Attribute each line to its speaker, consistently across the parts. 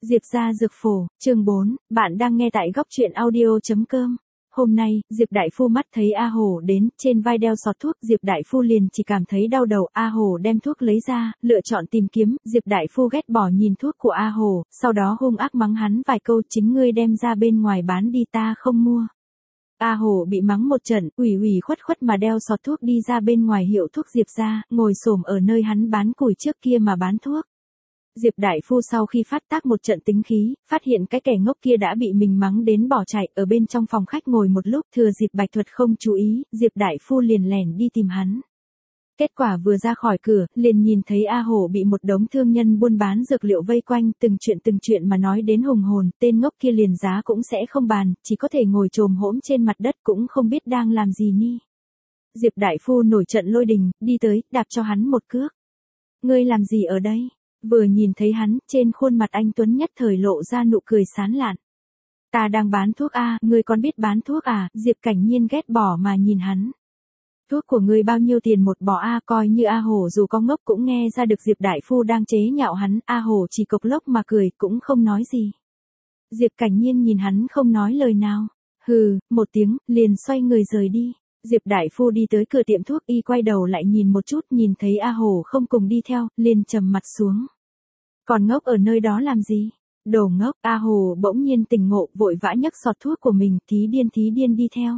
Speaker 1: Diệp gia dược phổ, chương 4, bạn đang nghe tại góc truyện audio.com. Hôm nay, Diệp Đại Phu mắt thấy A Hổ đến, trên vai đeo sọt thuốc, Diệp Đại Phu liền chỉ cảm thấy đau đầu. A Hổ đem thuốc lấy ra, lựa chọn tìm kiếm, Diệp Đại Phu ghét bỏ nhìn thuốc của A Hổ, sau đó hung ác mắng hắn vài câu, chính ngươi đem ra bên ngoài bán đi, ta không mua. A Hổ bị mắng một trận, ủy khuất mà đeo sọt thuốc đi ra bên ngoài hiệu thuốc Diệp gia, ngồi xổm ở nơi hắn bán củi trước kia mà bán thuốc. Diệp Đại Phu sau khi phát tác một trận tính khí, phát hiện cái kẻ ngốc kia đã bị mình mắng đến bỏ chạy, ở bên trong phòng khách ngồi một lúc, thừa dịp Bạch Thuật không chú ý, Diệp Đại Phu liền lẻn đi tìm hắn. Kết quả vừa ra khỏi cửa, liền nhìn thấy A Hổ bị một đống thương nhân buôn bán dược liệu vây quanh, từng chuyện mà nói đến hùng hồn, tên ngốc kia liền giá cũng sẽ không bàn, chỉ có thể ngồi chồm hỗn trên mặt đất cũng không biết đang làm gì ni. Diệp Đại Phu nổi trận lôi đình, đi tới, đạp cho hắn một cước. Ngươi làm gì ở đây? Vừa nhìn thấy hắn, trên khuôn mặt anh Tuấn nhất thời lộ ra nụ cười sán lạn. Ta đang bán thuốc a, ngươi còn biết bán thuốc à? Diệp Cảnh Nhiên ghét bỏ mà nhìn hắn. Thuốc của ngươi bao nhiêu tiền một bó a? Coi như A Hổ dù có ngốc cũng nghe ra được Diệp Đại Phu đang chế nhạo hắn. A Hổ chỉ cộc lốc mà cười, cũng không nói gì. Diệp Cảnh Nhiên nhìn hắn không nói lời nào. Hừ, một tiếng, liền xoay người rời đi. Diệp Đại Phu đi tới cửa tiệm thuốc, y quay đầu lại nhìn một chút, nhìn thấy A Hổ không cùng đi theo, liền trầm mặt xuống. Còn ngốc ở nơi đó làm gì? Đồ ngốc. A Hổ bỗng nhiên tỉnh ngộ, vội vã nhấc sọt thuốc của mình, thí điên đi theo.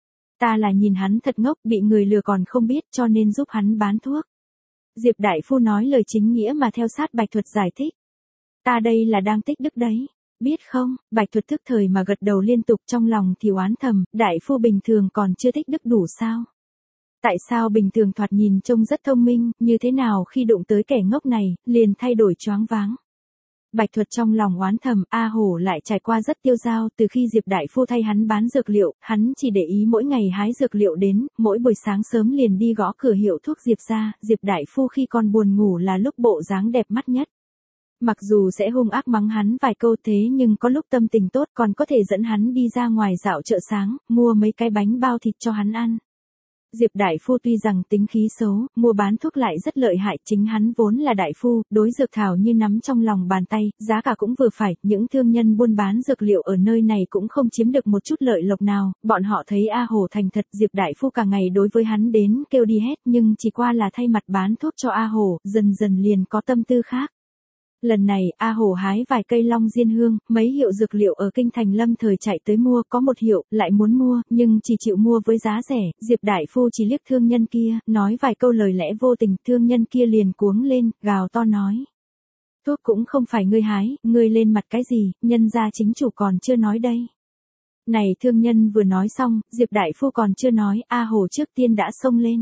Speaker 1: Ta là nhìn hắn thật ngốc, bị người lừa còn không biết, cho nên giúp hắn bán thuốc. Diệp Đại Phu nói lời chính nghĩa mà theo sát Bạch Thuật giải thích. Ta đây là đang tích đức đấy. Biết không? Bạch Thuật thức thời mà gật đầu liên tục, trong lòng thì oán thầm, Đại Phu bình thường còn chưa tích đức đủ sao? Tại sao bình thường thoạt nhìn trông rất thông minh, như thế nào khi đụng tới kẻ ngốc này, liền thay đổi choáng váng? Bạch Thuật trong lòng oán thầm, A Hổ lại trải qua rất tiêu dao, từ khi Diệp Đại Phu thay hắn bán dược liệu, hắn chỉ để ý mỗi ngày hái dược liệu đến, mỗi buổi sáng sớm liền đi gõ cửa hiệu thuốc Diệp gia. Diệp Đại Phu khi còn buồn ngủ là lúc bộ dáng đẹp mắt nhất. Mặc dù sẽ hung ác mắng hắn vài câu thế nhưng có lúc tâm tình tốt còn có thể dẫn hắn đi ra ngoài dạo chợ sáng, mua mấy cái bánh bao thịt cho hắn ăn. Diệp Đại Phu tuy rằng tính khí xấu, mua bán thuốc lại rất lợi hại, chính hắn vốn là đại phu, đối dược thảo như nắm trong lòng bàn tay, giá cả cũng vừa phải, những thương nhân buôn bán dược liệu ở nơi này cũng không chiếm được một chút lợi lộc nào, bọn họ thấy A Hổ thành thật, Diệp Đại Phu cả ngày đối với hắn đến kêu đi hết, nhưng chỉ qua là thay mặt bán thuốc cho A Hổ, dần dần liền có tâm tư khác. Lần này, A Hổ hái vài cây long diên hương, mấy hiệu dược liệu ở kinh thành lâm thời chạy tới mua, có một hiệu, lại muốn mua, nhưng chỉ chịu mua với giá rẻ. Diệp Đại Phu chỉ liếc thương nhân kia, nói vài câu lời lẽ vô tình, thương nhân kia liền cuống lên, gào to nói. Thuốc cũng không phải ngươi hái, ngươi lên mặt cái gì, nhân gia chính chủ còn chưa nói đây. Này thương nhân vừa nói xong, Diệp Đại Phu còn chưa nói, A Hổ trước tiên đã xông lên.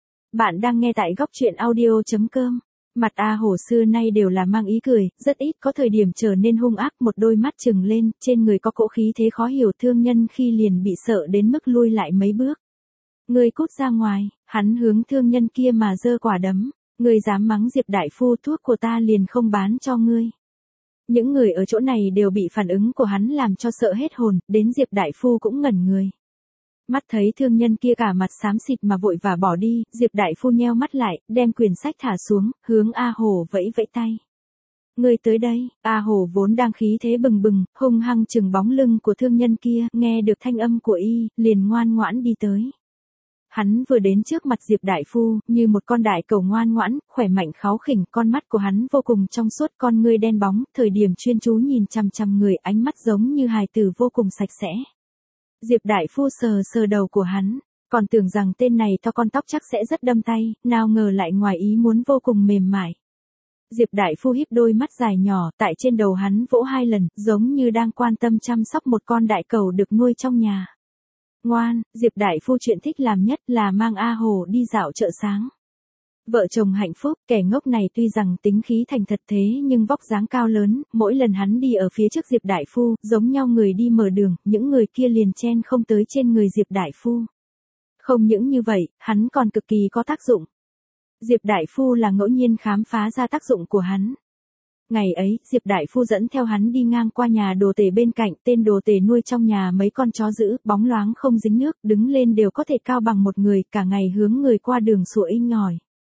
Speaker 1: Bạn đang nghe tại góc truyện audio.com. Mặt A Hổ xưa nay đều là mang ý cười, rất ít có thời điểm trở nên hung ác, một đôi mắt trừng lên, trên người có cỗ khí thế khó hiểu, thương nhân khi liền bị sợ đến mức lui lại mấy bước. Ngươi cút ra ngoài, hắn hướng thương nhân kia mà giơ quả đấm, ngươi dám mắng Diệp Đại Phu, thuốc của ta liền không bán cho ngươi. Những người ở chỗ này đều bị phản ứng của hắn làm cho sợ hết hồn, đến Diệp Đại Phu cũng ngẩn người. Mắt thấy thương nhân kia cả mặt xám xịt mà vội vã bỏ đi, Diệp Đại Phu nheo mắt lại, đem quyển sách thả xuống, hướng A Hổ vẫy tay. Ngươi tới đây. A Hổ vốn đang khí thế bừng bừng, hung hăng chừng bóng lưng của thương nhân kia, nghe được thanh âm của y, liền ngoan ngoãn đi tới. Hắn vừa đến trước mặt Diệp Đại Phu, như một con đại cẩu ngoan ngoãn, khỏe mạnh kháu khỉnh, con mắt của hắn vô cùng trong suốt, con ngươi đen bóng, thời điểm chuyên chú nhìn chằm chằm người, ánh mắt giống như hài tử vô cùng sạch sẽ. Diệp Đại Phu sờ đầu của hắn, còn tưởng rằng tên này to con tóc chắc sẽ rất đâm tay, nào ngờ lại ngoài ý muốn vô cùng mềm mại. Diệp Đại Phu híp đôi mắt dài nhỏ, tại trên đầu hắn vỗ 2 lần, giống như đang quan tâm chăm sóc một con đại cẩu được nuôi trong nhà. Ngoan, Diệp Đại Phu chuyện thích làm nhất là mang A Hổ đi dạo chợ sáng. Vợ chồng hạnh phúc, kẻ ngốc này tuy rằng tính khí thành thật thế nhưng vóc dáng cao lớn, mỗi lần hắn đi ở phía trước Diệp Đại Phu, giống nhau người đi mở đường, những người kia liền chen không tới trên người Diệp Đại Phu. Không những như vậy, hắn còn cực kỳ có tác dụng. Diệp Đại Phu là ngẫu nhiên khám phá ra tác dụng của hắn. Ngày ấy, Diệp Đại Phu dẫn theo hắn đi ngang qua nhà đồ tể bên cạnh, tên đồ tể nuôi trong nhà mấy con chó dữ, bóng loáng không dính nước, đứng lên đều có thể cao bằng một người, cả ngày hướng người qua đường sủa inh ỏi.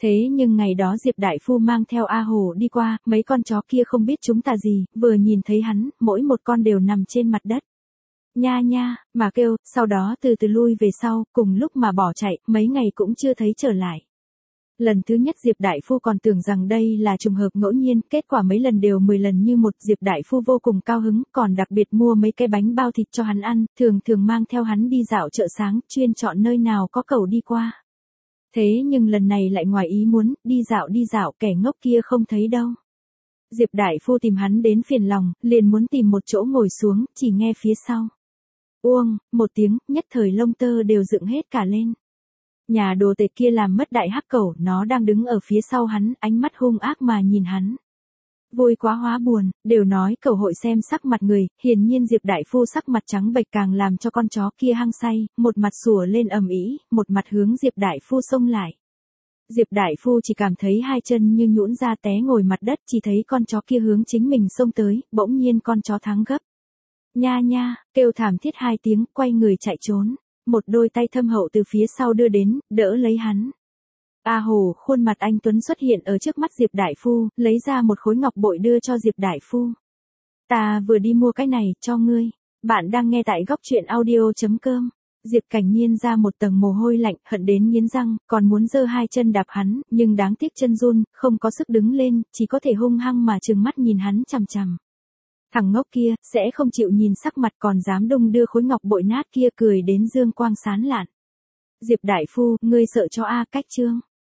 Speaker 1: Thế nhưng ngày đó Diệp Đại Phu mang theo A Hổ đi qua, mấy con chó kia không biết chúng ta gì, vừa nhìn thấy hắn, mỗi một con đều nằm trên mặt đất. Nha nha, mà kêu, sau đó từ từ lui về sau, cùng lúc mà bỏ chạy, mấy ngày cũng chưa thấy trở lại. Lần thứ nhất Diệp Đại Phu còn tưởng rằng đây là trùng hợp ngẫu nhiên, kết quả mấy lần đều 10 lần như một. Diệp Đại Phu vô cùng cao hứng, còn đặc biệt mua mấy cái bánh bao thịt cho hắn ăn, thường thường mang theo hắn đi dạo chợ sáng, chuyên chọn nơi nào có cầu đi qua. Thế nhưng lần này lại ngoài ý muốn, đi dạo kẻ ngốc kia không thấy đâu. Diệp Đại Phu tìm hắn đến phiền lòng, liền muốn tìm một chỗ ngồi xuống, chỉ nghe phía sau. Uông, một tiếng, nhất thời lông tơ đều dựng hết cả lên. Nhà đồ tể kia làm mất đại hắc cẩu, nó đang đứng ở phía sau hắn, ánh mắt hung ác mà nhìn hắn. Vui quá hóa buồn, đều nói cẩu hội xem sắc mặt người, hiển nhiên Diệp Đại Phu sắc mặt trắng bệch càng làm cho con chó kia hăng say, một mặt sủa lên ầm ĩ, một mặt hướng Diệp Đại Phu xông lại. Diệp Đại Phu chỉ cảm thấy hai chân như nhũn ra té ngồi mặt đất, chỉ thấy con chó kia hướng chính mình xông tới, bỗng nhiên con chó thắng gấp. Nha nha, kêu thảm thiết hai tiếng, quay người chạy trốn. Một đôi tay thâm hậu từ phía sau đưa đến, đỡ lấy hắn. A Hổ, khuôn mặt anh tuấn xuất hiện ở trước mắt Diệp Đại Phu, lấy ra một khối ngọc bội đưa cho Diệp Đại Phu. Ta vừa đi mua cái này, cho ngươi. Bạn đang nghe tại góc truyện audio.com. Diệp Cảnh Nhiên ra một tầng mồ hôi lạnh, hận đến nghiến răng, còn muốn giơ hai chân đạp hắn, nhưng đáng tiếc chân run, không có sức đứng lên, chỉ có thể hung hăng mà trừng mắt nhìn hắn chằm chằm. Thằng ngốc kia, sẽ không chịu nhìn sắc mặt còn dám đung đưa khối ngọc bội nát kia, cười đến dương quang sáng lạn. Diệp Đại Phu, ngươi sợ cho A Cách Trương.